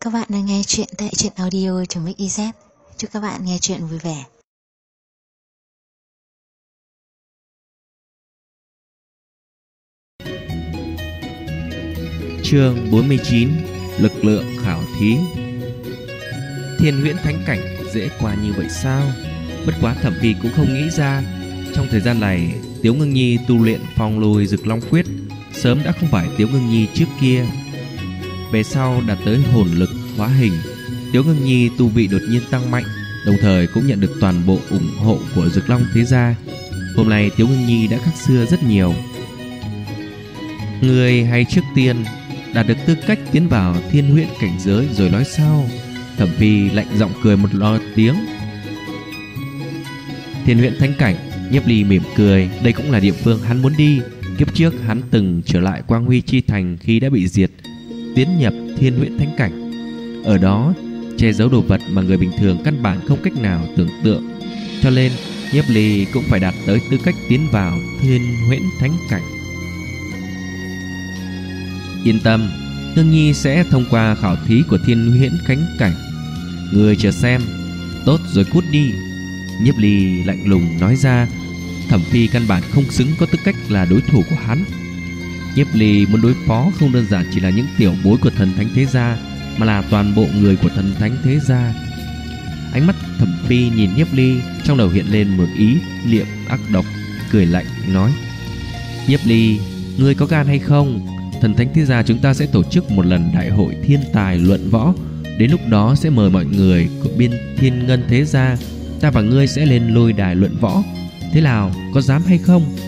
Các bạn đang nghe chuyện tại truyện audio.mix.iz. Chúc các bạn nghe chuyện vui vẻ. Chương 49: Lực lượng khảo thí. Thiên huyễn thánh cảnh dễ qua như vậy sao? Bất quá Thẩm Phi cũng không nghĩ ra, trong thời gian này Tiếu Ngưng Nhi tu luyện phong lôi Dực Long Quyết sớm đã không phải Tiếu Ngưng Nhi trước kia. Về sau đạt tới hồn lực hóa hình, Tiếu Ngưng Nhi tu vị đột nhiên tăng mạnh, đồng thời cũng nhận được toàn bộ ủng hộ của Dực Long thế gia. Hôm nay Tiếu Ngưng Nhi đã khác xưa rất nhiều. Người hay trước tiên đạt được tư cách tiến vào thiên huyễn cảnh giới rồi nói sau. Thẩm Phi lạnh giọng cười một tiếng. Thiên huyễn thánh cảnh, Nhiếp Ly mỉm cười, đây cũng là địa phương hắn muốn đi. Kiếp trước hắn từng trở lại Quang Huy Chi Thành khi đã bị diệt, tiến nhập thiên huyễn thánh cảnh. Ở đó che giấu đồ vật mà người bình thường căn bản không cách nào tưởng tượng, cho nên Nhiếp Ly cũng phải đạt tới tư cách tiến vào thiên huyễn thánh cảnh. Yên tâm, Ngưng Nhi sẽ thông qua khảo thí của thiên huyễn thánh cảnh. Người chờ xem. Tốt rồi, cút đi. Nhiếp Ly lạnh lùng nói ra. Thẩm Phi căn bản không xứng có tư cách là đối thủ của hắn. Nhiếp Ly muốn đối phó không đơn giản chỉ là những tiểu bối của thần thánh thế gia, mà là toàn bộ người của thần thánh thế gia. Ánh mắt Thẩm Phi nhìn Nhiếp Ly, trong đầu hiện lên một ý niệm ác độc, cười lạnh nói: Nhiếp Ly, ngươi có gan hay không? Thần thánh thế gia chúng ta sẽ tổ chức một lần đại hội thiên tài luận võ. Đến lúc đó sẽ mời mọi người của bên Thiên Ngân thế gia, ta và ngươi sẽ lên lôi đài luận võ. Thế nào, có dám hay không?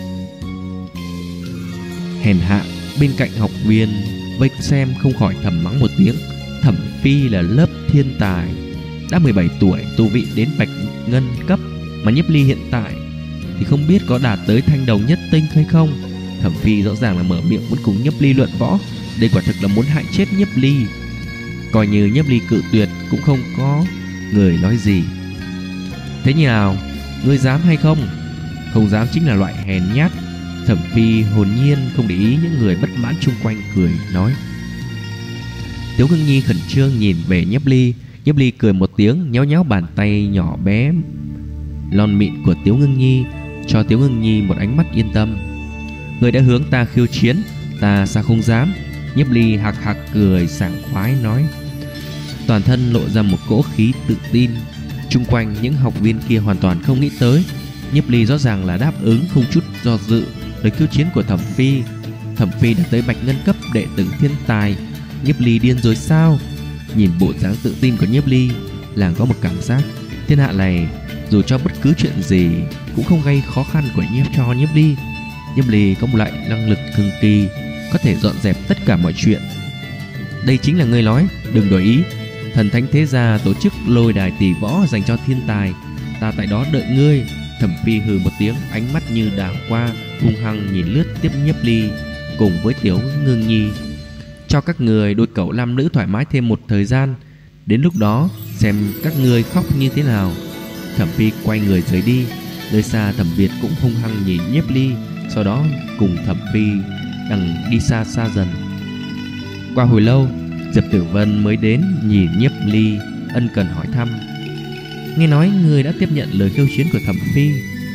Hèn hạ. Bên cạnh học viên vây xem không khỏi thầm mắng một tiếng. Thẩm Phi là lớp thiên tài, đã 17 tuổi, tu vị đến bạch ngân cấp, mà Nhiếp Ly hiện tại thì không biết có đạt tới thanh đồng nhất tinh hay không. Thẩm Phi rõ ràng là mở miệng muốn cùng Nhiếp Ly luận võ, đây quả thực là muốn hại chết Nhiếp Ly. Coi như Nhiếp Ly cự tuyệt cũng không có người nói gì. Thế như nào, ngươi dám hay không? Không dám chính là loại hèn nhát. Thẩm Phi hồn nhiên không để ý những người bất mãn chung quanh, cười nói. Tiếu Ngưng Nhi khẩn trương nhìn về Nhiếp Ly. Nhiếp Ly cười một tiếng, nhéo nhéo bàn tay nhỏ bé lon mịn của Tiếu Ngưng Nhi, cho Tiếu Ngưng Nhi một ánh mắt yên tâm. Người đã hướng ta khiêu chiến, ta sao không dám? Nhiếp Ly hạc hạc cười sảng khoái nói. Toàn thân lộ ra một cỗ khí tự tin. Chung quanh những học viên kia hoàn toàn không nghĩ tới, Nhiếp Ly rõ ràng là đáp ứng không chút do dự lời khiêu chiến của Thẩm Phi. Thẩm Phi đã tới bạch ngân cấp đệ tử thiên tài, Nhiếp Ly điên rồi sao? Nhìn bộ dáng tự tin của Nhiếp Ly, làng có một cảm giác thiên hạ này dù cho bất cứ chuyện gì cũng không gây khó khăn của Nhiếp Ly. Nhiếp Ly có một loại năng lực cực kỳ, có thể dọn dẹp tất cả mọi chuyện. Đây chính là ngươi nói, đừng đổi ý. Thần thánh thế gia tổ chức lôi đài tỷ võ dành cho thiên tài, ta tại đó đợi ngươi. Thẩm Phi hừ một tiếng, ánh mắt như đảo qua, hung hăng nhìn lướt tiếp Nhiếp Ly cùng với Tiếu Ngưng Nhi. Cho các người đôi cẩu nam nữ thoải mái thêm một thời gian, đến lúc đó xem các ngươi khóc như thế nào. Thẩm Phi quay người rời đi. Nơi xa Thẩm Việt cũng hung hăng nhìn Nhiếp Ly, sau đó cùng Thẩm Phi đang đi xa xa dần. Qua hồi lâu, Diệp Tử Vân mới đến nhìn Nhiếp Ly, ân cần hỏi thăm. Nghe nói người đã tiếp nhận lời khiêu chiến của Thẩm Phi.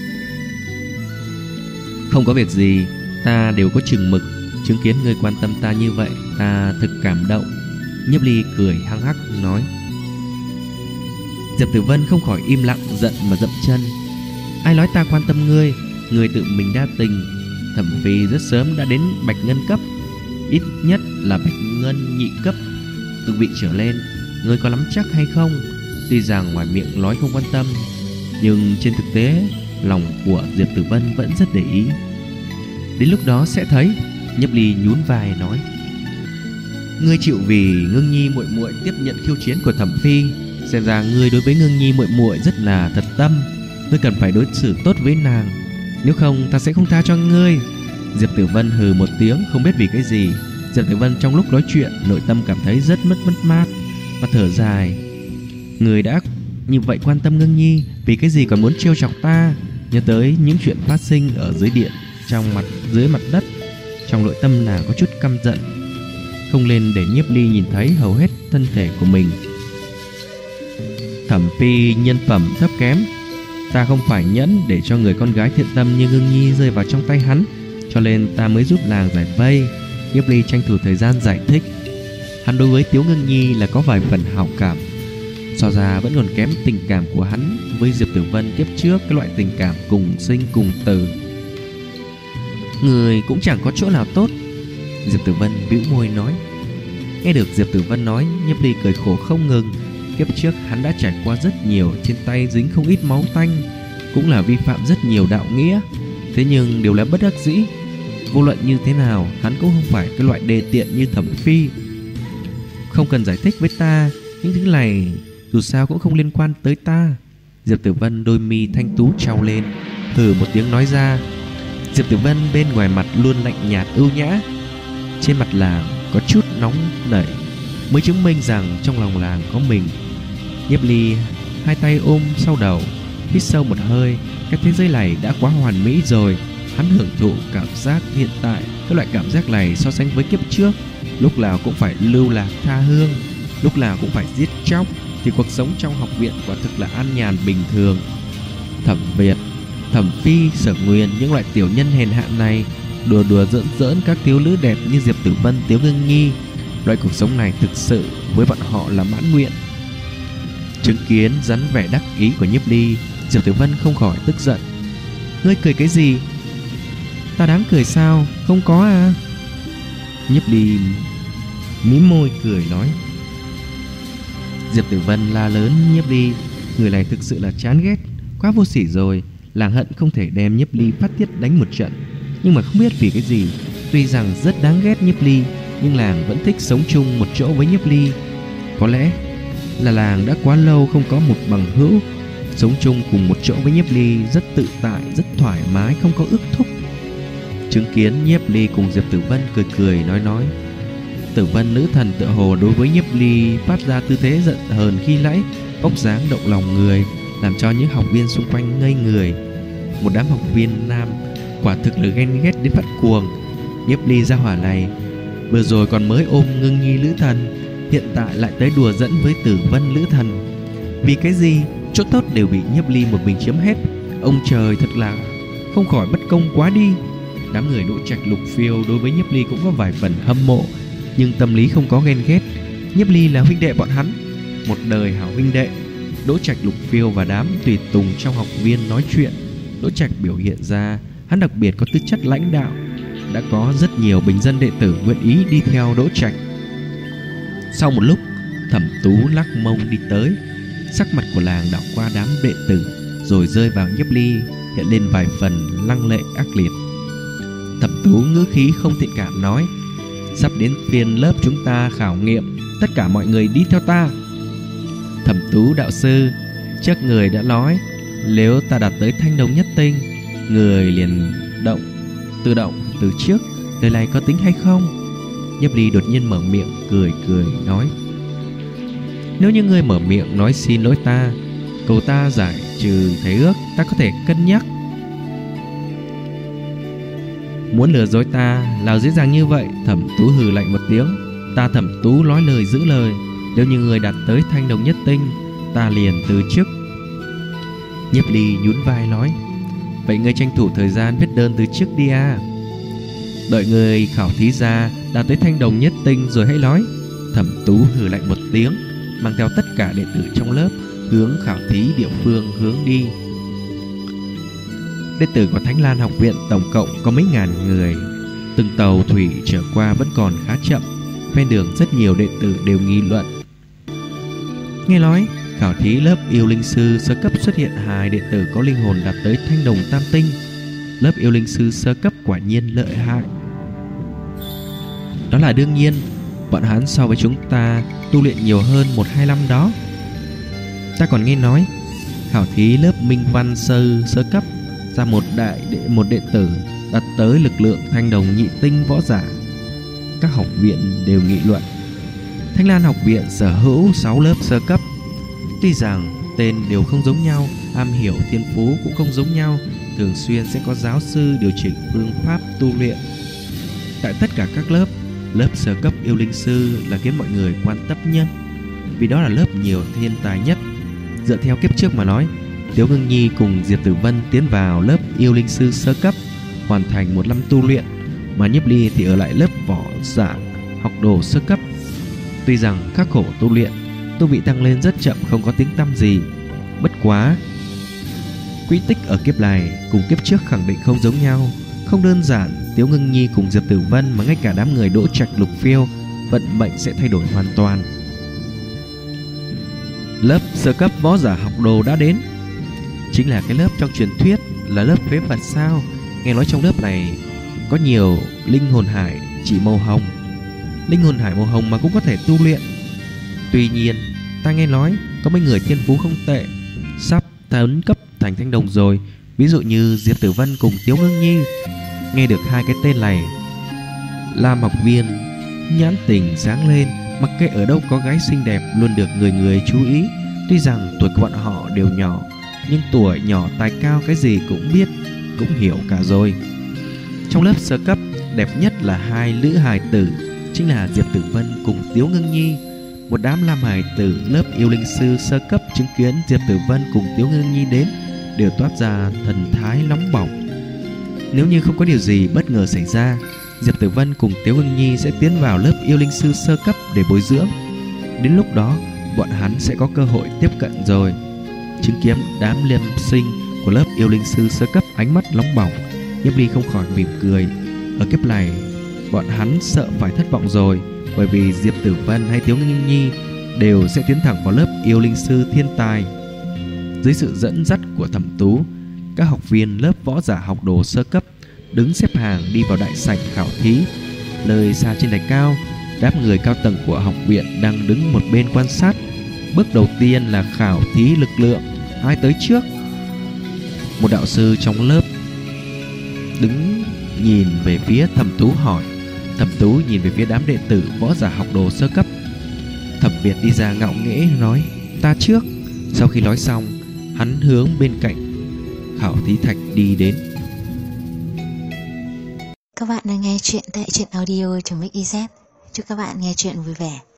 Không có việc gì, ta đều có chừng mực. Chứng kiến người quan tâm ta như vậy, ta thực cảm động. Nhiếp Ly cười hăng hắc nói. Diệp Tử Vân không khỏi im lặng, giận mà dậm chân. Ai nói ta quan tâm ngươi? Ngươi tự mình đa tình. Thẩm Phi rất sớm đã đến bạch ngân cấp, ít nhất là bạch ngân nhị cấp tự vị trở lên. Ngươi có nắm chắc hay không? Tuy rằng ngoài miệng nói không quan tâm, nhưng trên thực tế lòng của Diệp Tử Vân vẫn rất để ý. Đến lúc đó sẽ thấy. Nhiếp Ly nhún vai nói. Ngươi chịu vì Ngưng Nhi muội muội tiếp nhận khiêu chiến của Thẩm Phi, xem ra ngươi đối với Ngưng Nhi muội muội rất là thật tâm. Ngươi cần phải đối xử tốt với nàng, nếu không ta sẽ không tha cho ngươi. Diệp Tử Vân hừ một tiếng, không biết vì cái gì. Diệp Tử Vân trong lúc nói chuyện nội tâm cảm thấy rất mất mát và thở dài. Người đã như vậy quan tâm Ngưng Nhi, vì cái gì còn muốn trêu chọc ta? Nhớ tới những chuyện phát sinh ở dưới điện, dưới mặt đất, trong nội tâm nàng có chút căm giận. không lên để Nhiếp Ly nhìn thấy hầu hết thân thể của mình. Thẩm Phi nhân phẩm thấp kém, ta không phải nhẫn để cho người con gái thiện tâm như Ngưng Nhi rơi vào trong tay hắn, cho nên ta mới giúp làng giải vây. Nhiếp Ly tranh thủ thời gian giải thích. Hắn đối với Tiếu Ngưng Nhi là có vài phần hảo cảm, so ra vẫn còn kém tình cảm của hắn với Diệp Tử Vân kiếp trước, cái loại tình cảm cùng sinh cùng tử. Người cũng chẳng có chỗ nào tốt, Diệp Tử Vân bĩu môi nói. Nghe được Diệp Tử Vân nói, Nhiếp Ly cười khổ không ngừng. Kiếp trước hắn đã trải qua rất nhiều, trên tay dính không ít máu tanh, cũng là vi phạm rất nhiều đạo nghĩa, thế nhưng đều là bất đắc dĩ. Vô luận như thế nào, hắn cũng không phải cái loại đề tiện như Thẩm Phi. Không cần giải thích với ta, những thứ này dù sao cũng không liên quan tới ta. Diệp Tử Vân đôi mi thanh tú trao lên, hừ một tiếng nói ra. Diệp Tử Vân bên ngoài mặt luôn lạnh nhạt ưu nhã, trên mặt làng có chút nóng nảy, mới chứng minh rằng trong lòng làng có mình. Nhiếp Ly hai tay ôm sau đầu, hít sâu một hơi. Cái thế giới này đã quá hoàn mỹ rồi. Hắn hưởng thụ cảm giác hiện tại. Cái loại cảm giác này so sánh với kiếp trước, lúc nào cũng phải lưu lạc tha hương, lúc nào cũng phải giết chóc, thì cuộc sống trong học viện quả thực là an nhàn bình thường. Thẩm Việt, Thẩm Phi, Sở Nguyên, những loại tiểu nhân hèn hạ này đùa đùa giỡn giỡn các thiếu nữ đẹp như Diệp Tử Vân, Tiếu Ngưng Nhi. Loại cuộc sống này thực sự với bọn họ là mãn nguyện. Chứng kiến dáng vẻ đắc ý của Nhiếp Ly, Diệp Tử Vân không khỏi tức giận. Ngươi cười cái gì? Ta đáng cười sao? Không có à? Nhiếp Ly mím môi cười nói. Diệp Tử Vân la lớn Nhiếp Ly, người này thực sự là chán ghét, quá vô sỉ rồi. Làng hận không thể đem Nhiếp Ly phát tiết đánh một trận, nhưng mà không biết vì cái gì, tuy rằng rất đáng ghét Nhiếp Ly, nhưng làng vẫn thích sống chung một chỗ với Nhiếp Ly. Có lẽ là làng đã quá lâu không có một bằng hữu, sống chung cùng một chỗ với Nhiếp Ly rất tự tại, rất thoải mái, không có ước thúc. Chứng kiến Nhiếp Ly cùng Diệp Tử Vân cười cười nói. Tử Vân nữ thần tựa hồ đối với Nhiếp Ly phát ra tư thế giận hờn khi nãy, vóc dáng động lòng người, làm cho những học viên xung quanh ngây người. Một đám học viên nam quả thực là ghen ghét đến phát cuồng. Nhiếp Ly gia hỏa này vừa rồi còn mới ôm Ngưng Nhi nữ thần, hiện tại lại tới đùa dẫn với Tử Vân nữ thần. Vì cái gì? Chỗ tốt đều bị Nhiếp Ly một mình chiếm hết. Ông trời thật là không khỏi bất công quá đi. Đám người Đỗ Trạch, Lục Phiêu đối với Nhiếp Ly cũng có vài phần hâm mộ, nhưng tâm lý không có ghen ghét. Nhiếp Ly là huynh đệ bọn hắn, một đời hảo huynh đệ. Đỗ Trạch, Lục Phiêu và đám tùy tùng trong học viên nói chuyện. Đỗ Trạch biểu hiện ra hắn đặc biệt có tư chất lãnh đạo, đã có rất nhiều bình dân đệ tử nguyện ý đi theo Đỗ Trạch. Sau một lúc, Thẩm Tú lắc mông đi tới, sắc mặt của làng đảo qua đám đệ tử, rồi rơi vào Nhiếp Ly, hiện lên vài phần lăng lệ ác liệt. Thẩm Tú ngữ khí không thiện cảm nói: sắp đến phiên lớp chúng ta khảo nghiệm, tất cả mọi người đi theo ta. Thẩm Tú đạo sư, trước người đã nói nếu ta đạt tới Thanh Đồng Nhất Tinh, người liền tự động từ trước, lời này có tính hay không? Nhiếp Ly đột nhiên mở miệng cười nói: nếu như ngươi mở miệng nói xin lỗi ta, cầu ta giải trừ thế ước, ta có thể cân nhắc. Muốn lừa dối ta là dễ dàng như vậy. Thẩm Tú hừ lạnh một tiếng. Ta Thẩm Tú nói lời giữ lời, nếu như người đạt tới Thanh Đồng Nhất Tinh, ta liền từ chức. Nhiếp Ly nhún vai nói: vậy ngươi tranh thủ thời gian viết đơn từ chức đi à? Đợi người khảo thí ra đạt tới Thanh Đồng Nhất Tinh rồi hãy nói. Thẩm Tú hừ lạnh một tiếng, mang theo tất cả đệ tử trong lớp hướng khảo thí địa phương hướng đi. Đệ tử của Thánh Lan học viện tổng cộng có mấy ngàn người. Từng tàu thủy trở qua vẫn còn khá chậm. Ven đường rất nhiều đệ tử đều nghị luận. Nghe nói khảo thí lớp yêu linh sư sơ cấp xuất hiện 2 đệ tử có linh hồn đạt tới Thanh Đồng Tam Tinh. Lớp yêu linh sư sơ cấp quả nhiên lợi hại. Đó là đương nhiên, bọn hắn so với chúng ta tu luyện nhiều hơn 1-2 năm đó. Ta còn nghe nói khảo thí lớp Minh Văn sư sơ cấp ra một đệ tử đạt tới lực lượng Thanh Đồng Nhị Tinh võ giả. Các học viện đều nghị luận. Thanh Lan học viện sở hữu 6 lớp sơ cấp. Tuy rằng tên đều không giống nhau, am hiểu thiên phú cũng không giống nhau, thường xuyên sẽ có giáo sư điều chỉnh phương pháp tu luyện. Tại tất cả các lớp Lớp sơ cấp yêu linh sư là khiến mọi người quan tâm nhất, vì đó là lớp nhiều thiên tài nhất. Dựa theo kiếp trước mà nói, Tiếu Ngưng Nhi cùng Diệp Tử Vân tiến vào lớp yêu linh sư sơ cấp, hoàn thành 1 năm tu luyện, mà Nhiếp Ly thì ở lại lớp võ giả học đồ sơ cấp. Tuy rằng khắc khổ tu luyện, tu vị tăng lên rất chậm, không có tiếng tăm gì. Bất quá quỹ tích ở kiếp này cùng kiếp trước khẳng định không giống nhau. Không đơn giản Tiếu Ngưng Nhi cùng Diệp Tử Vân, mà ngay cả đám người Đỗ Trạch, Lục Phiêu, vận mệnh sẽ thay đổi hoàn toàn. Lớp sơ cấp võ giả học đồ đã đến. Chính là cái lớp trong truyền thuyết là lớp phế vật sao? Nghe nói trong lớp này có nhiều linh hồn hải chỉ màu hồng. Linh hồn hải màu hồng mà cũng có thể tu luyện. Tuy nhiên ta nghe nói có mấy người thiên phú không tệ, sắp tấn cấp thành thanh đồng rồi. Ví dụ như Diệp Tử Vân cùng Tiếu Ngưng Nhi. Nghe được hai cái tên này, Lam học viên nhãn tình sáng lên. Mặc kệ ở đâu có gái xinh đẹp luôn được người người chú ý. Tuy rằng tuổi của bọn họ đều nhỏ, nhưng tuổi nhỏ tài cao, cái gì cũng biết, cũng hiểu cả rồi. Trong lớp sơ cấp, đẹp nhất là hai nữ hài tử, chính là Diệp Tử Vân cùng Tiếu Ngưng Nhi. Một đám lam hài tử lớp yêu linh sư sơ cấp chứng kiến Diệp Tử Vân cùng Tiếu Ngưng Nhi đến đều toát ra thần thái nóng bỏng. Nếu như không có điều gì bất ngờ xảy ra, Diệp Tử Vân cùng Tiếu Ngưng Nhi sẽ tiến vào lớp yêu linh sư sơ cấp để bồi dưỡng. Đến lúc đó bọn hắn sẽ có cơ hội tiếp cận rồi. Chứng kiến đám liêm sinh của lớp yêu linh sư sơ cấp ánh mắt nóng bỏng, Nhiếp Ly không khỏi mỉm cười. Ở kiếp này bọn hắn sợ phải thất vọng rồi, bởi vì Diệp Tử Vân hay Tiếu Ngưng Nhi đều sẽ tiến thẳng vào lớp yêu linh sư thiên tài. Dưới sự dẫn dắt của Thẩm Tú, các học viên lớp võ giả học đồ sơ cấp đứng xếp hàng đi vào đại sảnh khảo thí. Nơi xa trên đài cao, đám người cao tầng của học viện đang đứng một bên quan sát. Bước đầu tiên là khảo thí lực lượng. Ai tới trước? Một đạo sư trong lớp đứng nhìn về phía Thẩm Tú hỏi. Thẩm Tú nhìn về phía đám đệ tử võ giả học đồ sơ cấp. Thẩm Việt đi ra ngạo nghễ nói: ta trước. Sau khi nói xong, hắn hướng bên cạnh khảo thí thạch đi đến. Các bạn đang nghe chuyện tại truyện audio.mix.iz. Chúc các bạn nghe chuyện vui vẻ.